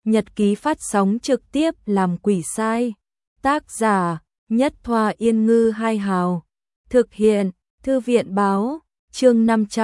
Nhật ký phát sóng trực tiếp làm quỷ sai. Tác giả: Nhất Thoa Yên Ngư Hai Hào. Thực hiện: Thư viện báo. Chương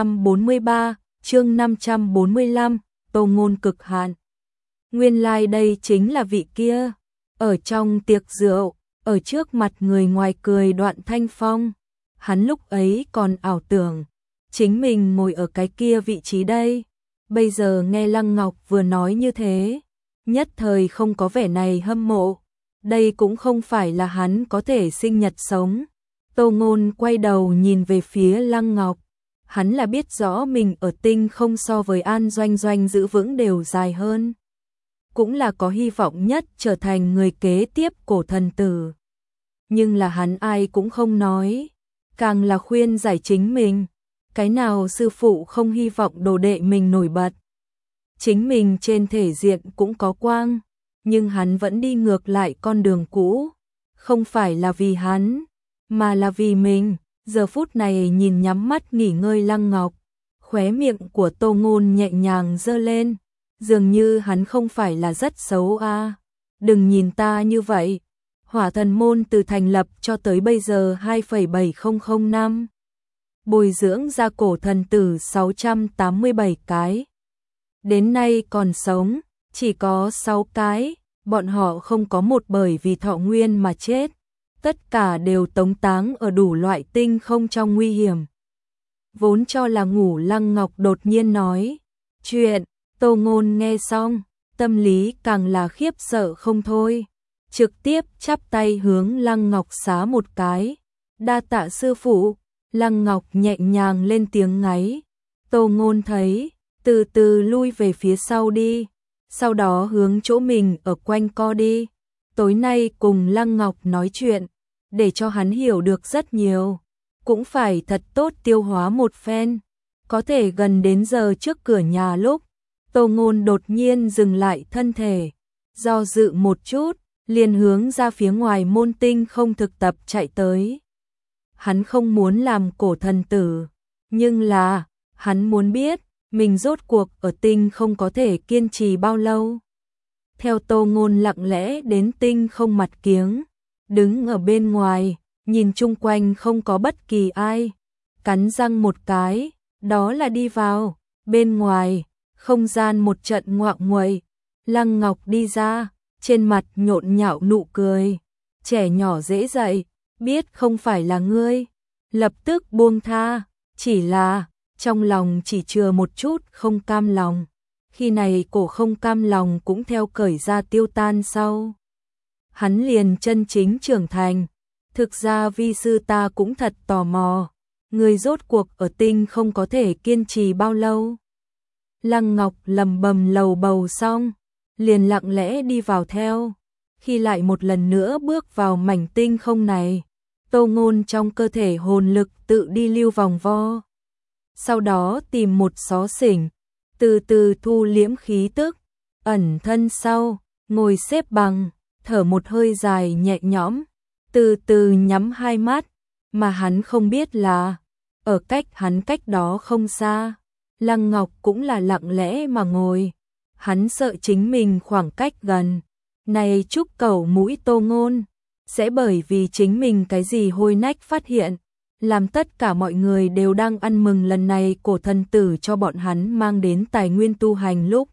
543, chương 545, Tô Ngôn cực hạn. Nguyên lai đây chính là vị kia. Ở trong tiệc rượu, ở trước mặt người ngoài cười Đoạn Thanh Phong. Hắn lúc ấy còn ảo tưởng chính mình ngồi ở cái kia vị trí đây. Bây giờ nghe Lăng Ngọc vừa nói như thế, nhất thời không có vẻ này hâm mộ. Đây cũng không phải là hắn có thể sinh nhật sống. Tô Ngôn quay đầu nhìn về phía Lăng Ngọc. Hắn là biết rõ mình ở tinh không so với An Doanh Doanh giữ vững đều dài hơn. Cũng là có hy vọng nhất trở thành người kế tiếp Cổ Thần Tử. Nhưng là hắn ai cũng không nói, càng là khuyên giải chính mình. Cái nào sư phụ không hy vọng đồ đệ mình nổi bật. Chính mình trên thể diện cũng có quang, nhưng hắn vẫn đi ngược lại con đường cũ. Không phải là vì hắn, mà là vì mình. Giờ phút này nhìn nhắm mắt nghỉ ngơi Lăng Ngọc, khóe miệng của Tô Ngôn nhẹ nhàng giơ lên, dường như hắn không phải là rất xấu a. Đừng nhìn ta như vậy. Hỏa Thần môn từ thành lập cho tới bây giờ 2,7005 năm. Bồi dưỡng ra Cổ Thần Tử 687 cái. Đến nay còn sống chỉ có 6 cái, bọn họ không có một bởi vì thọ nguyên mà chết. Tất cả đều tống táng ở đủ loại tinh không trong nguy hiểm. Vốn cho là ngủ Lăng Ngọc đột nhiên nói chuyện. Tô Ngôn nghe xong, tâm lý càng là khiếp sợ không thôi. Trực tiếp chắp tay hướng Lăng Ngọc xá một cái. Đa tạ sư phụ. Lăng Ngọc nhẹ nhàng lên tiếng ngáy. Tô Ngôn thấy, từ từ lui về phía sau đi. Sau đó hướng chỗ mình ở quanh co đi. Tối nay cùng Lăng Ngọc nói chuyện, để cho hắn hiểu được rất nhiều. Cũng phải thật tốt tiêu hóa một phen. Có thể gần đến giờ trước cửa nhà lúc, Tô Ngôn đột nhiên dừng lại thân thể. Do dự một chút, liền hướng ra phía ngoài môn tinh không thực tập chạy tới. Hắn không muốn làm Cổ Thần Tử, nhưng là, hắn muốn biết, mình rốt cuộc ở tinh không có thể kiên trì bao lâu. Theo Tô Ngôn lặng lẽ đến tinh không mặt kiếng, đứng ở bên ngoài, nhìn chung quanh không có bất kỳ ai. Cắn răng một cái, đó là đi vào. Bên ngoài, không gian một trận ngoạng nguậy. Lăng Ngọc đi ra, trên mặt nhộn nhạo nụ cười. Trẻ nhỏ dễ dạy, biết không phải là ngươi, lập tức buông tha. Chỉ là, trong lòng chỉ chừa một chút không cam lòng. Khi này cổ không cam lòng cũng theo cởi ra tiêu tan sau. Hắn liền chân chính trưởng thành. Thực ra vi sư ta cũng thật tò mò, người rốt cuộc ở tinh không có thể kiên trì bao lâu. Lăng Ngọc lầm bầm lầu bầu xong, liền lặng lẽ đi vào theo. Khi lại một lần nữa bước vào mảnh tinh không này, Tô Ngôn trong cơ thể hồn lực tự đi lưu vòng vo. Sau đó tìm một xó xỉnh, từ từ thu liễm khí tức, ẩn thân sau, ngồi xếp bằng, thở một hơi dài nhẹ nhõm, từ từ nhắm hai mắt, mà hắn không biết là, ở cách hắn cách đó không xa, Lăng Ngọc cũng là lặng lẽ mà ngồi. Hắn sợ chính mình khoảng cách gần này chúc cầu mũi Tô Ngôn sẽ bởi vì chính mình cái gì hôi nách phát hiện, làm tất cả mọi người đều đang ăn mừng lần này Cổ Thần Tử cho bọn hắn mang đến tài nguyên tu hành lúc.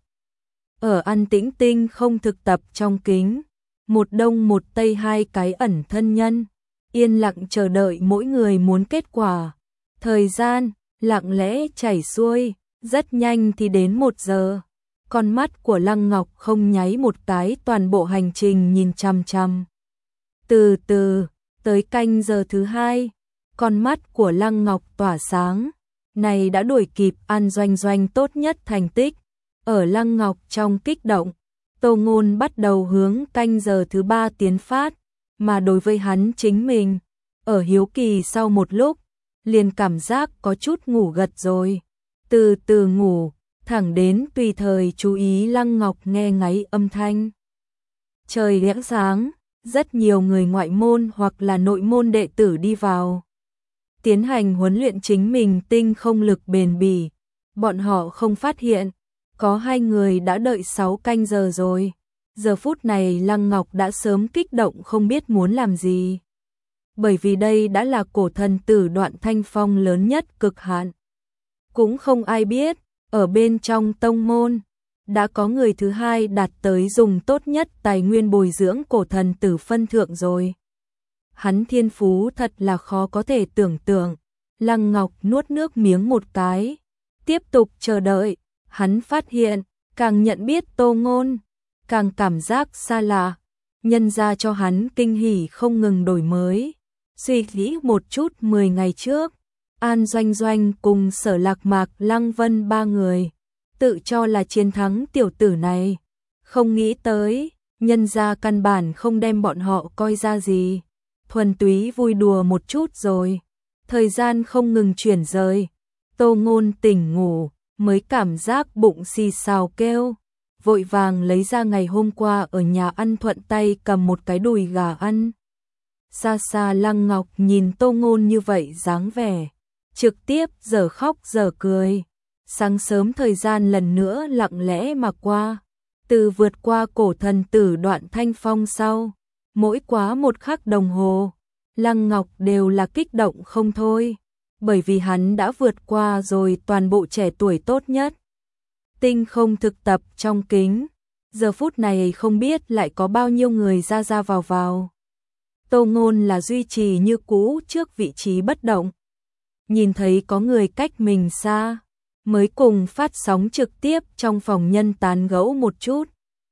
Ở An Tĩnh tinh không thực tập trong kính, một đông một tây hai cái ẩn thân nhân, yên lặng chờ đợi mỗi người muốn kết quả. Thời gian lặng lẽ chảy xuôi, rất nhanh thì đến 1 giờ. Con mắt của Lăng Ngọc không nháy một cái toàn bộ hành trình nhìn chằm chằm. Từ từ, tới canh giờ thứ 2, con mắt của Lăng Ngọc tỏa sáng. Này đã đuổi kịp An Doanh Doanh tốt nhất thành tích. Ở Lăng Ngọc trong kích động, Tô Ngôn bắt đầu hướng canh giờ thứ 3 tiến phát, mà đối với hắn chính mình, ở hiếu kỳ sau một lúc, liền cảm giác có chút ngủ gật rồi. Từ từ ngủ, thẳng đến tùy thời chú ý Lăng Ngọc nghe ngáy âm thanh. Trời lẽ sáng, rất nhiều người ngoại môn hoặc là nội môn đệ tử đi vào, tiến hành huấn luyện chính mình tinh không lực bền bỉ. Bọn họ không phát hiện, có 2 người đã đợi 6 canh giờ rồi. Giờ phút này Lăng Ngọc đã sớm kích động không biết muốn làm gì. Bởi vì đây đã là cổ thần tử Đoạn Thanh Phong lớn nhất cực hạn. Cũng không ai biết, ở bên trong tông môn, đã có người thứ hai đạt tới dùng tốt nhất tài nguyên bồi dưỡng cổ thần tử phân thượng rồi. Hắn thiên phú thật là khó có thể tưởng tượng. Lăng Ngọc nuốt nước miếng một cái, tiếp tục chờ đợi. Hắn phát hiện, càng nhận biết Tô Ngôn, càng cảm giác xa lạ. Nhân ra cho hắn kinh hỉ không ngừng đổi mới. Suy nghĩ một chút 10 ngày trước, An Doanh Doanh cùng Sở Lạc Mạc Lăng Vân ba người, tự cho là chiến thắng tiểu tử này. Không nghĩ tới, nhân ra căn bản không đem bọn họ coi ra gì. Thuần túy vui đùa một chút rồi. Thời gian không ngừng chuyển rời. Tô Ngôn tỉnh ngủ, mới cảm giác bụng xì xào kêu. Vội vàng lấy ra ngày hôm qua ở nhà ăn thuận tay cầm một cái đùi gà ăn. Xa xa Lăng Ngọc nhìn Tô Ngôn như vậy dáng vẻ, trực tiếp giờ khóc giờ cười. Sáng sớm thời gian lần nữa lặng lẽ mà qua. Từ vượt qua cổ thần tử Đoạn Thanh Phong sau, mỗi quá một khắc đồng hồ, Lăng Ngọc đều là kích động không thôi. Bởi vì hắn đã vượt qua rồi toàn bộ trẻ tuổi tốt nhất. Tinh không thực tập trong kính, giờ phút này không biết lại có bao nhiêu người ra ra vào vào. Tô Ngôn là duy trì như cũ trước vị trí bất động. Nhìn thấy có người cách mình xa, mới cùng phát sóng trực tiếp trong phòng nhân tán gẫu một chút.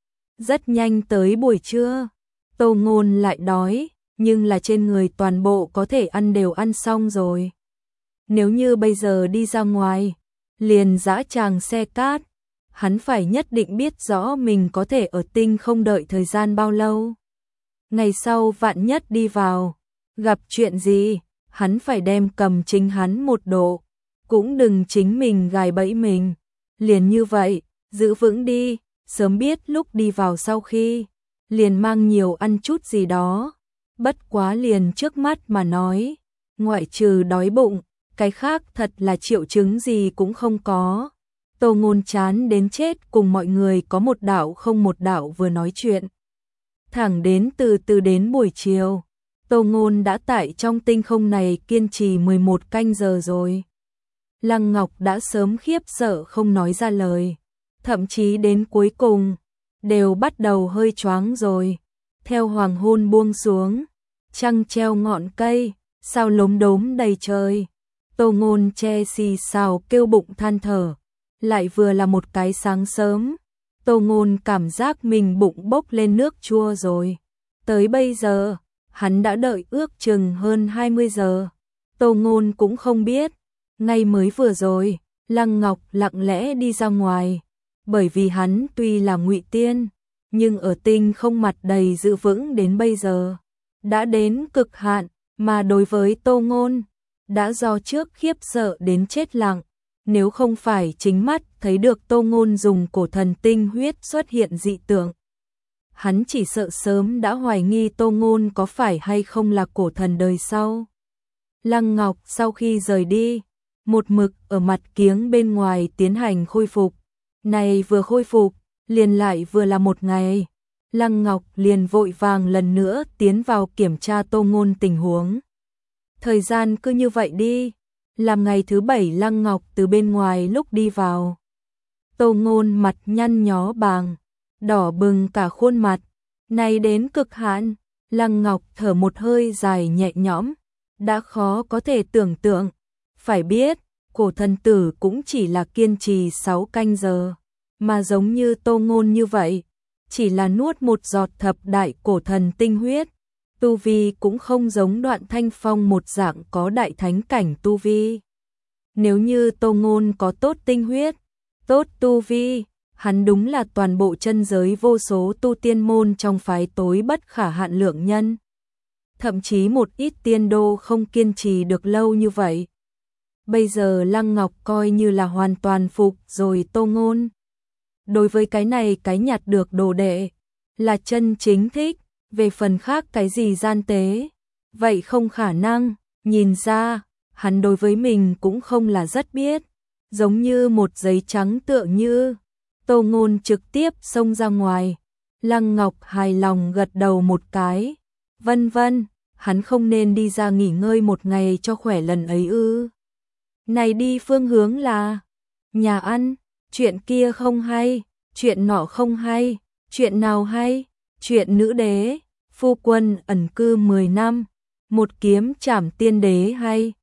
Rất nhanh tới buổi trưa, Tô Ngôn lại đói, nhưng là trên người toàn bộ có thể ăn đều ăn xong rồi. Nếu như bây giờ đi ra ngoài, liền dã tràng xe cát, hắn phải nhất định biết rõ mình có thể ở tinh không đợi thời gian bao lâu. Ngày sau vạn nhất đi vào, gặp chuyện gì, hắn phải đem cầm chính hắn một độ, cũng đừng chính mình gài bẫy mình. Liền như vậy, giữ vững đi, sớm biết lúc đi vào sau khi, liền mang nhiều ăn chút gì đó. Bất quá liền trước mắt mà nói, ngoại trừ đói bụng, cái khác thật là triệu chứng gì cũng không có. Tô Ngôn chán đến chết cùng mọi người có một đạo không một đạo vừa nói chuyện. Thẳng đến từ từ đến buổi chiều, Tô Ngôn đã tại trong tinh không này kiên trì 11 canh giờ rồi. Lăng Ngọc đã sớm khiếp sợ không nói ra lời, thậm chí đến cuối cùng, đều bắt đầu hơi choáng rồi. Theo hoàng hôn buông xuống, trăng treo ngọn cây, sao lốm đốm đầy trời. Tô Ngôn che xì xào kêu bụng than thở, lại vừa là một cái sáng sớm. Tô Ngôn cảm giác mình bụng bốc lên nước chua rồi. Tới bây giờ, hắn đã đợi ước chừng hơn 20 giờ. Tô Ngôn cũng không biết, ngay mới vừa rồi, Lăng Ngọc lặng lẽ đi ra ngoài. Bởi vì hắn tuy là ngụy tiên, nhưng ở tinh không mặt đầy giữ vững đến bây giờ, đã đến cực hạn, mà đối với Tô Ngôn, đã do trước khiếp sợ đến chết lặng. Nếu không phải chính mắt thấy được Tô Ngôn dùng cổ thần tinh huyết xuất hiện dị tượng, hắn chỉ sợ sớm đã hoài nghi Tô Ngôn có phải hay không là cổ thần đời sau. Lăng Ngọc sau khi rời đi, một mực ở mặt kiếng bên ngoài tiến hành khôi phục. Này vừa khôi phục, liền lại vừa là một ngày. Lăng Ngọc liền vội vàng lần nữa tiến vào kiểm tra Tô Ngôn tình huống. Thời gian cứ như vậy đi, làm ngày thứ 7 Lăng Ngọc từ bên ngoài lúc đi vào. Tô Ngôn mặt nhăn nhó bàng, đỏ bừng cả khuôn mặt, này đến cực hạn. Lăng Ngọc thở một hơi dài nhẹ nhõm, đã khó có thể tưởng tượng. Phải biết, cổ thần tử cũng chỉ là kiên trì 6 canh giờ, mà giống như Tô Ngôn như vậy, chỉ là nuốt một giọt thập đại cổ thần tinh huyết. Tu vi cũng không giống Đoạn Thanh Phong một dạng có đại thánh cảnh tu vi. Nếu như Tô Ngôn có tốt tinh huyết, tốt tu vi, hắn đúng là toàn bộ chân giới vô số tu tiên môn trong phái tối bất khả hạn lượng nhân. Thậm chí một ít tiên đô không kiên trì được lâu như vậy. Bây giờ Lăng Ngọc coi như là hoàn toàn phục rồi Tô Ngôn. Đối với cái này cái nhặt được đồ đệ, là chân chính thích. Về phần khác cái gì gian tế, vậy không khả năng. Nhìn ra, hắn đối với mình cũng không là rất biết. Giống như một giấy trắng tựa như. Tô Ngôn trực tiếp xông ra ngoài, Lăng Ngọc hài lòng gật đầu một cái. Vân vân, hắn không nên đi ra nghỉ ngơi một ngày cho khỏe lần ấy ư? Này đi phương hướng là nhà ăn, chuyện kia không hay, chuyện nọ không hay, chuyện nào hay? Chuyện nữ đế, phu quân ẩn cư 10 năm, một kiếm trảm tiên đế hay.